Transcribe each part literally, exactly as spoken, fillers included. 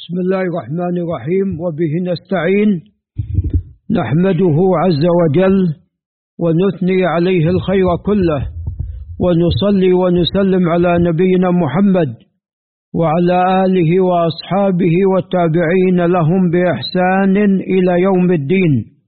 بسم الله الرحمن الرحيم، وبه نستعين. نحمده عز وجل ونثني عليه الخير كله، ونصلي ونسلم على نبينا محمد وعلى آله وأصحابه والتابعين لهم بإحسان إلى يوم الدين.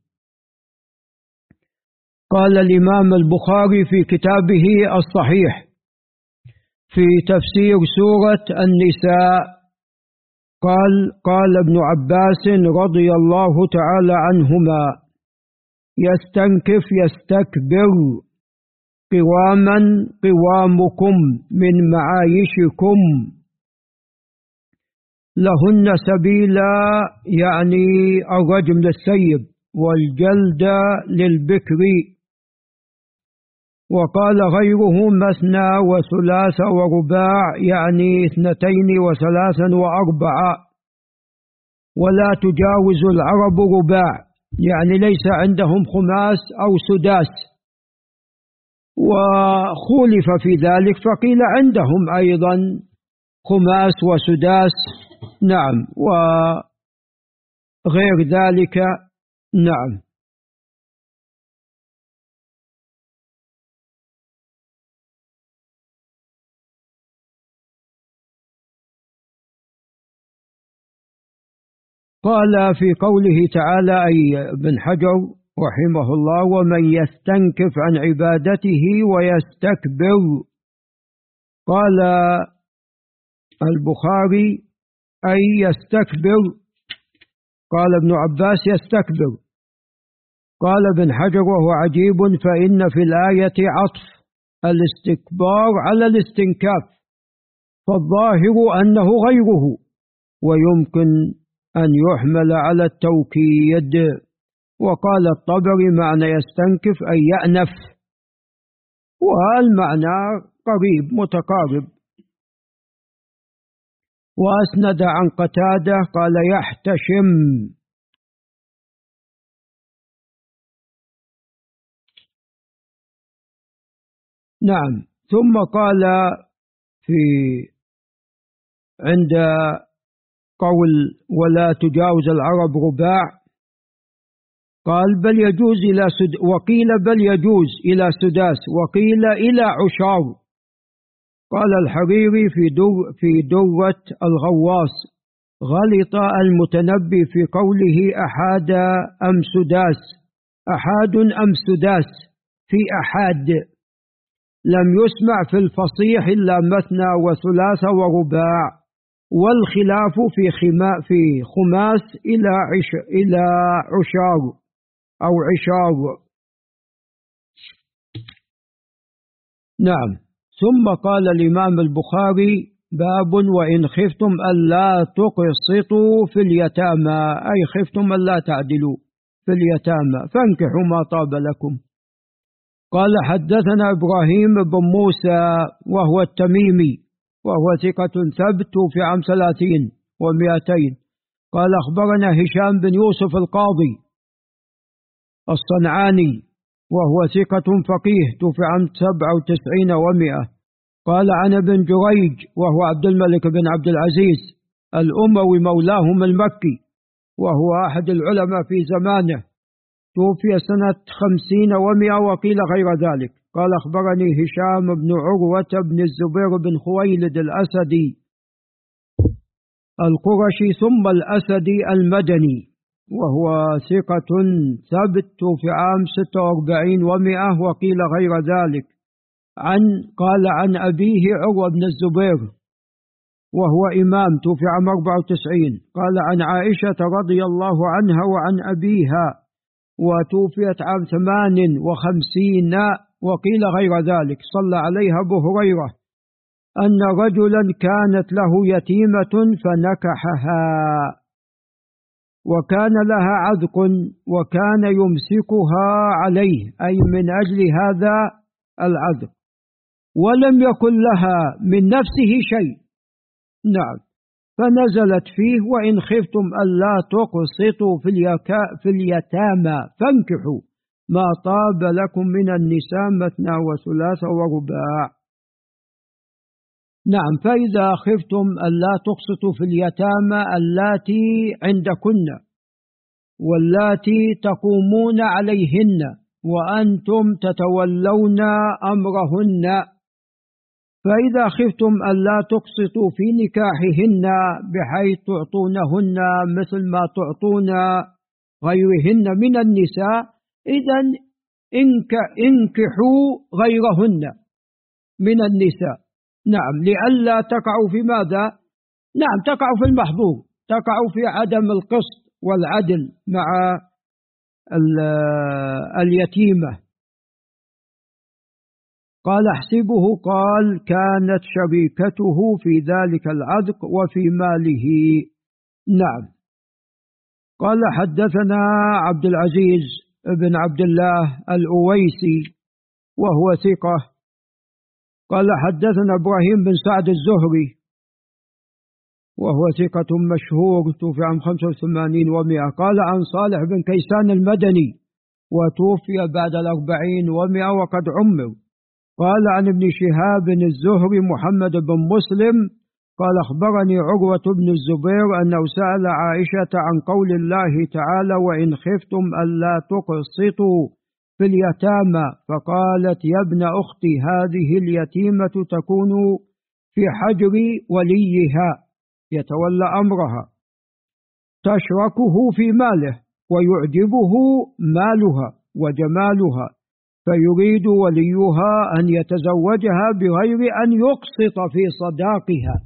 قال الإمام البخاري في كتابه الصحيح في تفسير سورة النساء، قال قال ابن عباس رضي الله تعالى عنهما: يستنكف يستكبر قواما قوامكم من معايشكم لهن سبيلا، يعني الرجم للسيب والجلد للبكر. وقال غيره: مثنى وثلاث ورباع، يعني اثنتين وثلاثا وأربعة. ولا تجاوز العرب رباع، يعني ليس عندهم خماس أو سداس. وخولف في ذلك فقيل عندهم أيضا خماس وسداس، نعم، وغير ذلك، نعم. قال في قوله تعالى، أي ابن حجر رحمه الله: ومن يستنكف عن عبادته ويستكبر. قال البخاري: أي يستكبر. قال ابن عباس: يستكبر. قال ابن حجر: وهو عجيب، فإن في الآية عطف الاستكبار على الاستنكاف، فالظاهر أنه غيره، ويمكن أن يحمل على التوكيد. وقال الطبري: معنى يستنكف أي يأنف، والمعنى قريب متقارب. وأسند عن قتادة قال: يحتشم. نعم. ثم قال في عند قول ولا تجاوز العرب رباع، قال: بل يجوز إلى سد وقيل بل يجوز إلى سداس، وقيل إلى عشار. قال الحريري في در في درة الغواص: غلط المتنبي في قوله أحاد أم سداس، أحاد أم سداس، في أحاد لم يسمع في الفصيح إلا مثنى وثلاث ورباع، والخلاف في خما في خماس إلى عش إلى عشار أو عشار. نعم. ثم قال الإمام البخاري: باب وإن خفتم ألا تقسطوا في اليتامى، أي خفتم ألا تعدلوا في اليتامى فانكحوا ما طاب لكم. قال: حدثنا إبراهيم بن موسى وهو التميمي، وهو ثقة ثبت في عام ثلاثين ومئتين. قال: أخبرنا هشام بن يوسف القاضي الصنعاني، وهو ثقة فقيه، توفي عام سبعة وتسعين ومئة. قال: عن ابن جريج، وهو عبد الملك بن عبد العزيز الأموي مولاهم المكي، وهو أحد العلماء في زمانه، توفي سنة خمسين ومئة، وقيل غير ذلك. قال: أخبرني هشام بن عروة بن الزبير بن خويلد الأسدي القرشي ثم الأسدي المدني، وهو ثقة ثبت في عام ستة وأربعين ومئة، وقيل غير ذلك. عن قال عن أبيه عروة بن الزبير، وهو إمام، توفي عام أربعة وتسعين. قال عن عائشة رضي الله عنها وعن أبيها، وتوفيت عام ثمان وخمسين، وقيل غير ذلك. صلى عليها أبو هريرة أن رجلا كانت له يتيمة فنكحها، وكان لها عذق، وكان يمسكها عليه، أي من أجل هذا العذق، ولم يكن لها من نفسه شيء. نعم. فنزلت فيه: وإن خفتم ألا تقسطوا في اليتامى فانكحوا ما طاب لكم من النساء مثنى وثلاث ورباع. نعم. فإذا خفتم ألا تقسطوا في اليتامى اللاتي عندكن واللاتي تقومون عليهن وأنتم تتولون أمرهن، فإذا خفتم ألا تقسطوا في نكاحهن بحيث تعطونهن مثل ما تعطون غيرهن من النساء، إذن انكحوا غيرهن من النساء. نعم، لئلا تقعوا في ماذا؟ نعم، تقعوا في المحظور، تقعوا في عدم القسط والعدل مع اليتيمة. قال احسبه، قال كانت شريكته في ذلك العتق وفي ماله. نعم. قال حدثنا عبد العزيز بن عبد الله الأويسي وهو ثقة. قال حدثنا إبراهيم بن سعد الزهري وهو ثقة مشهور، توفي عام خمسة وثمانين ومئة. قال عن صالح بن كيسان المدني وتوفي بعد الأربعين ومئة وقد عمر. قال عن ابن شهاب الزهري محمد بن مسلم قال أخبرني عروة بن الزبير أنه سأل عائشة عن قول الله تعالى وإن خفتم ألا تقسطوا في اليتامى، فقالت يا ابن أختي هذه اليتيمة تكون في حجر وليها يتولى أمرها، تشركه في ماله ويعجبه مالها وجمالها، فيريد وليها أن يتزوجها بغير أن يقسط في صداقها،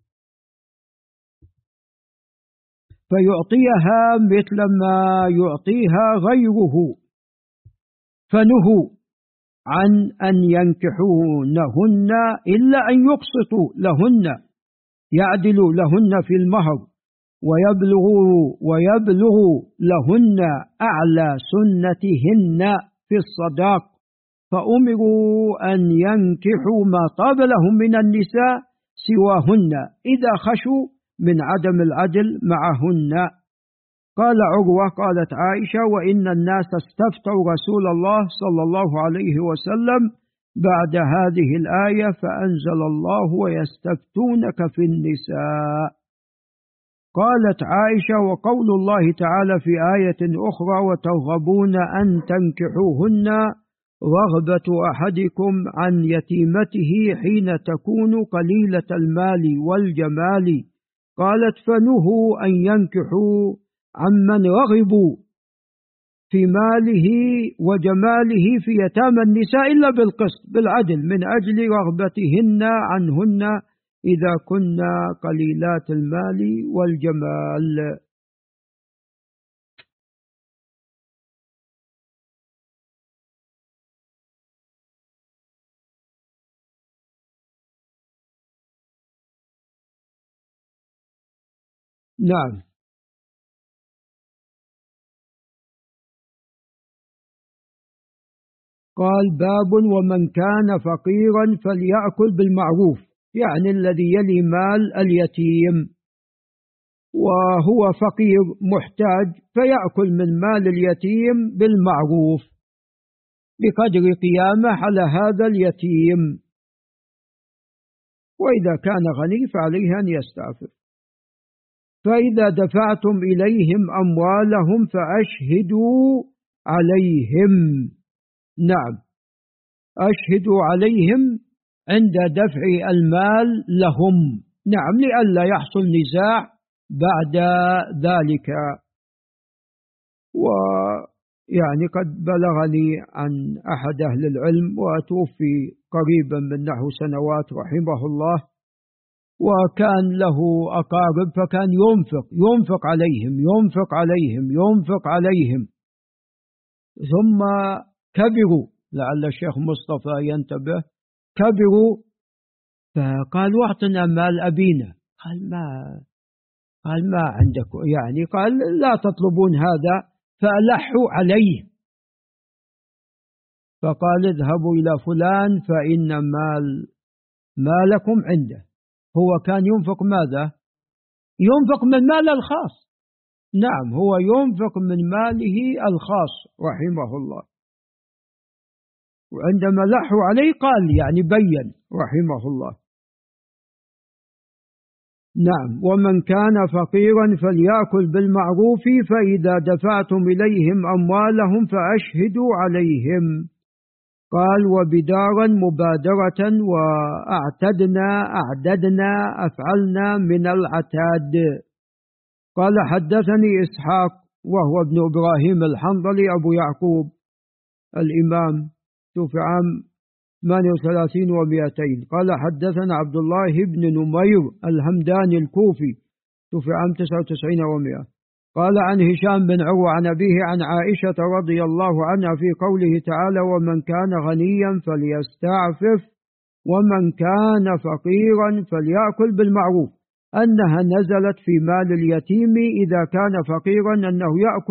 فيعطيها مثل ما يعطيها غيره، فنهوا عن أن ينكحونهن إلا أن يقسطوا لهن، يعدلوا لهن في المهر ويبلغوا ويبلغوا لهن أعلى سنتهن في الصداق، فأمروا أن ينكحوا ما طاب لهم من النساء سواهن إذا خشوا من عدم العدل معهن. قال عروة قالت عائشة وإن الناس استفتوا رسول الله صلى الله عليه وسلم بعد هذه الآية فأنزل الله ويستفتونك في النساء. قالت عائشة وقول الله تعالى في آية أخرى وترغبون أن تنكحوهن رغبة أحدكم عن يتيمته حين تكون قليلة المال والجمال، قالت فنهوا أن ينكحوا عمن رغبوا في ماله وجماله في يتامى النساء إلا بالقسط بالعدل من أجل رغبتهن عنهن إذا كنا قليلات المال والجمال. نعم. قال باب ومن كان فقيرا فليأكل بالمعروف، يعني الذي يلي مال اليتيم وهو فقير محتاج فيأكل من مال اليتيم بالمعروف بقدر قيامه على هذا اليتيم، وإذا كان غني فعليه أن يستعفف. فإذا دفعتم إليهم أموالهم فأشهدوا عليهم. نعم، أشهدوا عليهم عند دفع المال لهم، نعم، لئلا يحصل نزاع بعد ذلك. ويعني قد بلغني عن أحد أهل العلم وتوفي قريبا من نحو سنوات رحمه الله، وكان له أقارب فكان ينفق ينفق عليهم ينفق عليهم ينفق عليهم ثم كبروا، لعل الشيخ مصطفى ينتبه، كبروا فقالوا اعطنا مال أبينا، قال ما قال ما عندكم، يعني قال لا تطلبون هذا، فألحوا عليه فقال اذهبوا إلى فلان فإن مال مالكم عنده. هو كان ينفق ماذا؟ ينفق من مال الخاص، نعم، هو ينفق من ماله الخاص رحمه الله، وعندما لحوا عليه قال يعني بين رحمه الله. نعم. ومن كان فقيرا فليأكل بالمعروف فإذا دفعتم إليهم أموالهم فأشهدوا عليهم. قال وبدارا مبادرة، وأعتدنا أعددنا أفعلنا من العتاد. قال حدثني إسحاق وهو ابن إبراهيم الحنظلي أبو يعقوب الإمام، توفي عام ثمانية وثلاثين ومئتين. قال حدثنا عبد الله بن نمير الهمداني الكوفي، توفي عام تسعة وتسعين ومئة. قال عن هشام بن عروة عن أبيه عن عائشة رضي الله عنها في قوله تعالى ومن كان غنيا فليستعفف ومن كان فقيرا فليأكل بالمعروف، أنها نزلت في مال اليتيم إذا كان فقيرا أنه يأكل